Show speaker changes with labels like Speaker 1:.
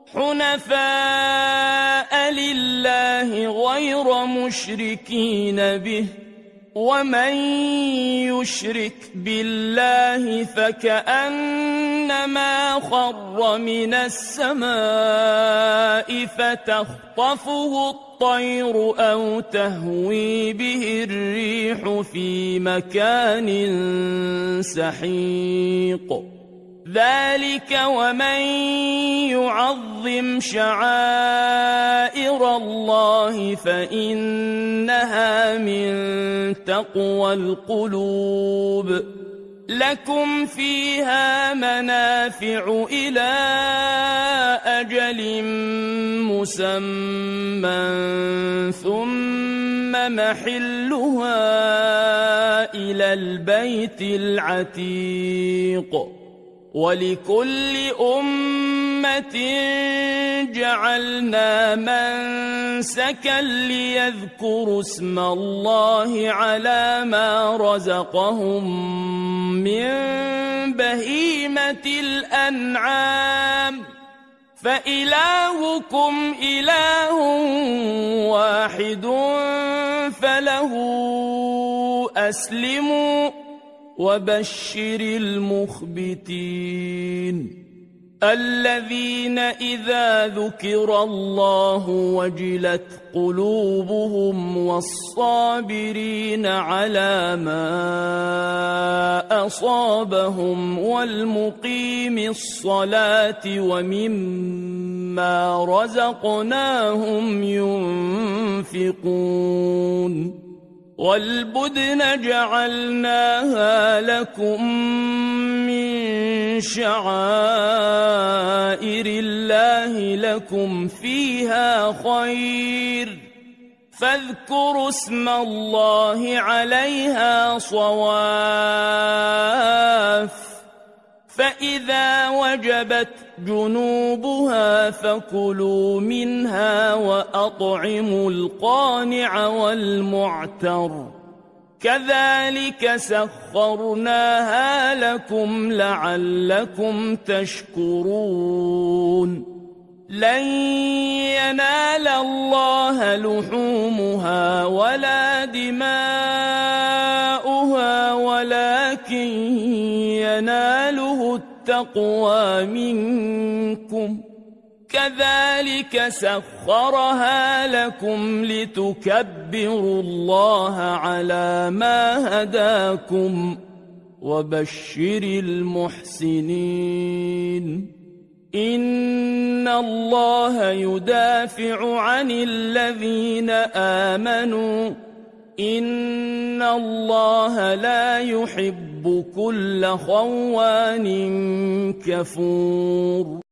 Speaker 1: حنفاء لله غير مشركين به، ومن يشرك بالله فكأنما خر من السماء فتخطفه الطير أو تهوي به الريح في مكان سحيق. ذلك ومن يعظم شعائر الله فإنها من تقوى القلوب. لكم فيها منافع إلى أجل مسمى ثم محلها إلى البيت العتيق. ولكل أمة جعلنا منسكا ليذكروا اسم الله على ما رزقهم من بهيمة الأنعام، فإلهكم إله واحد فله أسلموا وبشر المخبتين الذين إذا ذكر الله وجلت قلوبهم والصابرين على ما أصابهم والمقيم الصلاة ومما رزقناهم ينفقون. والبدن جعلناها لكم من شعائر الله لكم فيها خير، فاذكروا اسم الله عليها صواف، فإذا وجبت جنوبها فكلوا منها وأطعموا القانع والمعتر، كذلك سخرناها لكم لعلكم تشكرون. لن ينال الله لحومها ولا دماؤها ولكن يناله التقوى منكم، كذلك سخرها لكم لتكبروا الله على ما هداكم وبشر المحسنين. إن الله يدافع عن الذين آمنوا، إن الله لا يحب كل خوان كفور.